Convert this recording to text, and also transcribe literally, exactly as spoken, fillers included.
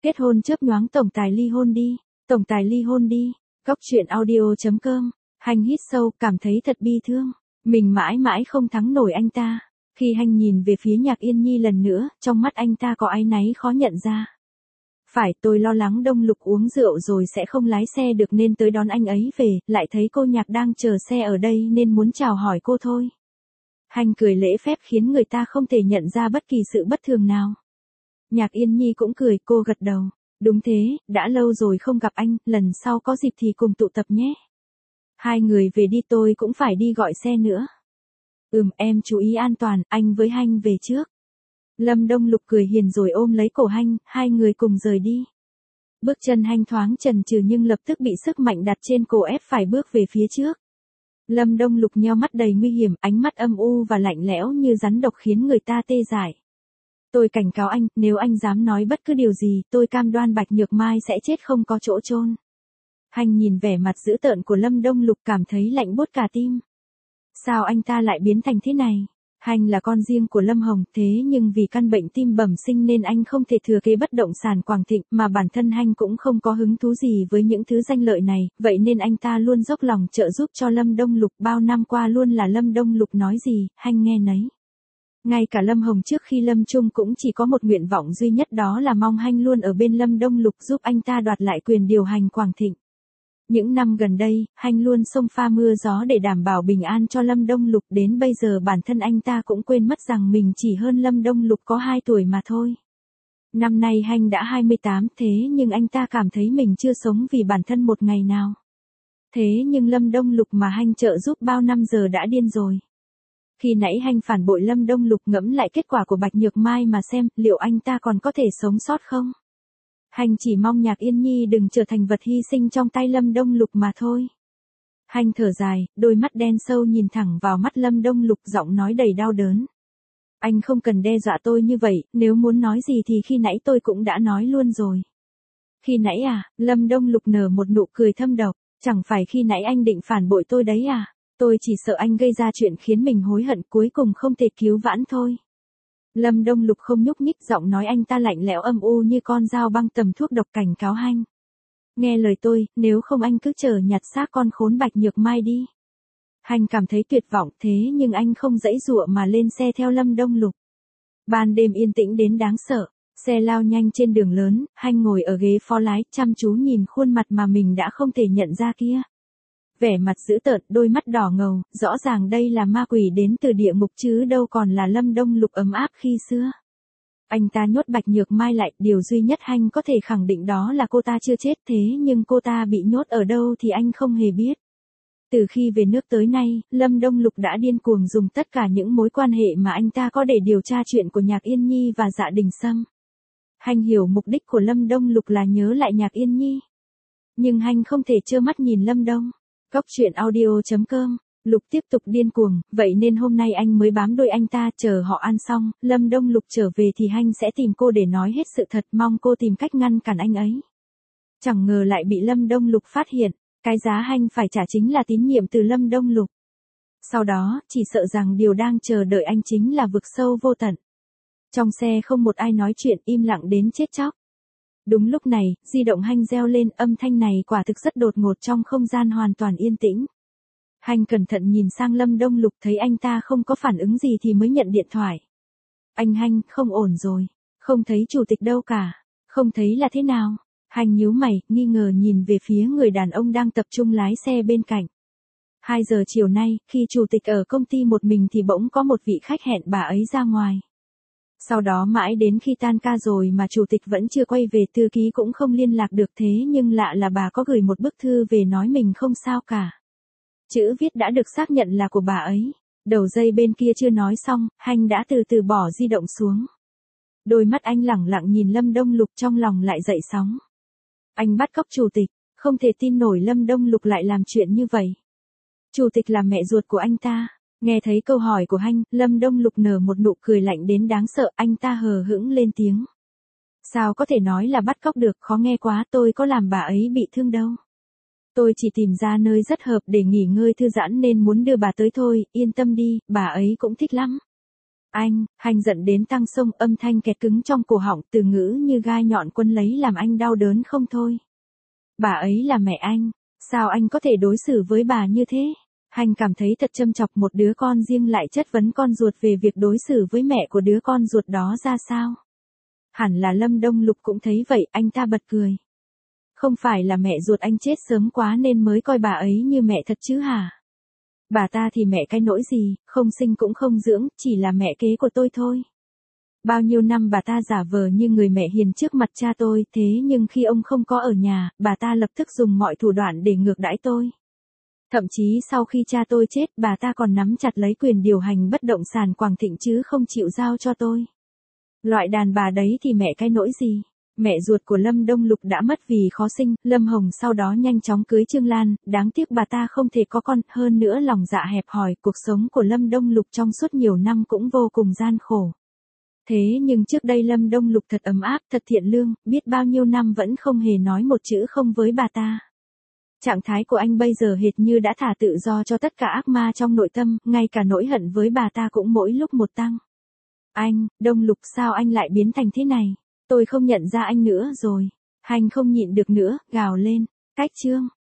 Kết hôn chớp nhoáng tổng tài ly hôn đi, tổng tài ly hôn đi. Góc truyện audio chấm com. Hành hít sâu, cảm thấy thật bi thương. Mình mãi mãi không thắng nổi anh ta. Khi Hành nhìn về phía Nhạc Yên Nhi lần nữa, trong mắt anh ta có áy náy khó nhận ra. Phải, tôi lo lắng Đông Lục uống rượu rồi sẽ không lái xe được nên tới đón anh ấy về, lại thấy cô Nhạc đang chờ xe ở đây nên muốn chào hỏi cô thôi. Hành cười lễ phép khiến người ta không thể nhận ra bất kỳ sự bất thường nào. Nhạc Yên Nhi cũng cười, cô gật đầu. Đúng thế, đã lâu rồi không gặp anh, lần sau có dịp thì cùng tụ tập nhé. Hai người về đi, tôi cũng phải đi gọi xe nữa. Ừm, em chú ý an toàn, anh với Hành về trước. Lâm Đông Lục cười hiền rồi ôm lấy cổ Hành, hai người cùng rời đi. Bước chân Hành thoáng chần chừ nhưng lập tức bị sức mạnh đặt trên cổ ép phải bước về phía trước. Lâm Đông Lục nheo mắt đầy nguy hiểm, ánh mắt âm u và lạnh lẽo như rắn độc khiến người ta tê dại. Tôi cảnh cáo anh, nếu anh dám nói bất cứ điều gì, tôi cam đoan Bạch Nhược Mai sẽ chết không có chỗ chôn. Hành nhìn vẻ mặt dữ tợn của Lâm Đông Lục cảm thấy lạnh buốt cả tim. Sao anh ta lại biến thành thế này? Hành là con riêng của Lâm Hồng, thế nhưng vì căn bệnh tim bẩm sinh nên anh không thể thừa kế bất động sản Quảng Thịnh, mà bản thân Hành cũng không có hứng thú gì với những thứ danh lợi này, vậy nên anh ta luôn dốc lòng trợ giúp cho Lâm Đông Lục, bao năm qua luôn là Lâm Đông Lục nói gì, Hành nghe nấy. Ngay cả Lâm Hồng trước khi lâm chung cũng chỉ có một nguyện vọng duy nhất, đó là mong Hành luôn ở bên Lâm Đông Lục giúp anh ta đoạt lại quyền điều hành Quảng Thịnh. Những năm gần đây, Hành luôn xông pha mưa gió để đảm bảo bình an cho Lâm Đông Lục, đến bây giờ bản thân anh ta cũng quên mất rằng mình chỉ hơn Lâm Đông Lục có hai tuổi mà thôi. Năm nay Hành đã hai mươi tám, thế nhưng anh ta cảm thấy mình chưa sống vì bản thân một ngày nào. Thế nhưng Lâm Đông Lục mà Hành trợ giúp bao năm giờ đã điên rồi. Khi nãy Hành phản bội Lâm Đông Lục, ngẫm lại kết quả của Bạch Nhược Mai mà xem, liệu anh ta còn có thể sống sót không? Hành chỉ mong Nhạc Yên Nhi đừng trở thành vật hy sinh trong tay Lâm Đông Lục mà thôi. Hành thở dài, đôi mắt đen sâu nhìn thẳng vào mắt Lâm Đông Lục, giọng nói đầy đau đớn. Anh không cần đe dọa tôi như vậy, nếu muốn nói gì thì khi nãy tôi cũng đã nói luôn rồi. Khi nãy à? Lâm Đông Lục nở một nụ cười thâm độc, chẳng phải khi nãy anh định phản bội tôi đấy à? Tôi chỉ sợ anh gây ra chuyện khiến mình hối hận cuối cùng không thể cứu vãn thôi. Lâm Đông Lục không nhúc nhích, giọng nói anh ta lạnh lẽo âm u như con dao băng tầm thuốc độc, cảnh cáo Hành. Nghe lời tôi, nếu không anh cứ chờ nhặt xác con khốn Bạch Nhược Mai đi. Hành cảm thấy tuyệt vọng, thế nhưng anh không dãy dụa mà lên xe theo Lâm Đông Lục. Ban đêm yên tĩnh đến đáng sợ, xe lao nhanh trên đường lớn, Hành ngồi ở ghế phó lái, chăm chú nhìn khuôn mặt mà mình đã không thể nhận ra kia. Vẻ mặt dữ tợn, đôi mắt đỏ ngầu, rõ ràng đây là ma quỷ đến từ địa ngục chứ đâu còn là Lâm Đông Lục ấm áp khi xưa. Anh ta nhốt Bạch Nhược Mai lại, điều duy nhất Hành có thể khẳng định đó là cô ta chưa chết, thế nhưng cô ta bị nhốt ở đâu thì anh không hề biết. Từ khi về nước tới nay, Lâm Đông Lục đã điên cuồng dùng tất cả những mối quan hệ mà anh ta có để điều tra chuyện của Nhạc Yên Nhi và Dạ Đình Sâm. Hành hiểu mục đích của Lâm Đông Lục là nhớ lại Nhạc Yên Nhi. Nhưng Hành không thể trơ mắt nhìn Lâm Đông. Góc truyện audio chấm com. Lục tiếp tục điên cuồng, vậy nên hôm nay anh mới bám đuôi anh ta, chờ họ ăn xong, Lâm Đông Lục trở về thì Hành sẽ tìm cô để nói hết sự thật, mong cô tìm cách ngăn cản anh ấy. Chẳng ngờ lại bị Lâm Đông Lục phát hiện, cái giá Hành phải trả chính là tín nhiệm từ Lâm Đông Lục. Sau đó, chỉ sợ rằng điều đang chờ đợi anh chính là vực sâu vô tận. Trong xe không một ai nói chuyện, im lặng đến chết chóc. Đúng lúc này, di động Hành reo lên, âm thanh này quả thực rất đột ngột trong không gian hoàn toàn yên tĩnh. Hành cẩn thận nhìn sang Lâm Đông Lục, thấy anh ta không có phản ứng gì thì mới nhận điện thoại. Anh Hành, không ổn rồi, không thấy chủ tịch đâu cả, không thấy là thế nào? Hành nhíu mày, nghi ngờ nhìn về phía người đàn ông đang tập trung lái xe bên cạnh. Hai giờ chiều nay, khi chủ tịch ở công ty một mình thì bỗng có một vị khách hẹn bà ấy ra ngoài. Sau đó mãi đến khi tan ca rồi mà chủ tịch vẫn chưa quay về, thư ký cũng không liên lạc được, thế nhưng lạ là bà có gửi một bức thư về nói mình không sao cả. Chữ viết đã được xác nhận là của bà ấy. Đầu dây bên kia chưa nói xong, Hành đã từ từ bỏ di động xuống. Đôi mắt anh lẳng lặng nhìn Lâm Đông Lục, trong lòng lại dậy sóng. Anh bắt cóc chủ tịch, không thể tin nổi Lâm Đông Lục lại làm chuyện như vậy. Chủ tịch là mẹ ruột của anh ta. Nghe thấy câu hỏi của Hành, Lâm Đông Lục nở một nụ cười lạnh đến đáng sợ, anh ta hờ hững lên tiếng. Sao có thể nói là bắt cóc được, khó nghe quá, tôi có làm bà ấy bị thương đâu. Tôi chỉ tìm ra nơi rất hợp để nghỉ ngơi thư giãn nên muốn đưa bà tới thôi, yên tâm đi, bà ấy cũng thích lắm. Anh, Hành giận đến tăng sông, âm thanh kẹt cứng trong cổ họng, từ ngữ như gai nhọn quấn lấy làm anh đau đớn không thôi. Bà ấy là mẹ anh, sao anh có thể đối xử với bà như thế? Hành cảm thấy thật châm chọc, một đứa con riêng lại chất vấn con ruột về việc đối xử với mẹ của đứa con ruột đó ra sao. Hẳn là Lâm Đông Lục cũng thấy vậy, anh ta bật cười. Không phải là mẹ ruột anh chết sớm quá nên mới coi bà ấy như mẹ thật chứ hả? Bà ta thì mẹ cái nỗi gì, không sinh cũng không dưỡng, chỉ là mẹ kế của tôi thôi. Bao nhiêu năm bà ta giả vờ như người mẹ hiền trước mặt cha tôi, thế nhưng khi ông không có ở nhà, bà ta lập tức dùng mọi thủ đoạn để ngược đãi tôi. Thậm chí sau khi cha tôi chết, bà ta còn nắm chặt lấy quyền điều hành bất động sản Quảng Thịnh chứ không chịu giao cho tôi. Loại đàn bà đấy thì mẹ cái nỗi gì? Mẹ ruột của Lâm Đông Lục đã mất vì khó sinh, Lâm Hồng sau đó nhanh chóng cưới Trương Lan, đáng tiếc bà ta không thể có con, hơn nữa lòng dạ hẹp hòi, cuộc sống của Lâm Đông Lục trong suốt nhiều năm cũng vô cùng gian khổ. Thế nhưng trước đây Lâm Đông Lục thật ấm áp, thật thiện lương, biết bao nhiêu năm vẫn không hề nói một chữ không với bà ta. Trạng thái của anh bây giờ hệt như đã thả tự do cho tất cả ác ma trong nội tâm, ngay cả nỗi hận với bà ta cũng mỗi lúc một tăng. Anh, Đông Lục, sao anh lại biến thành thế này? Tôi không nhận ra anh nữa rồi. Hành không nhịn được nữa, gào lên. Cách chương.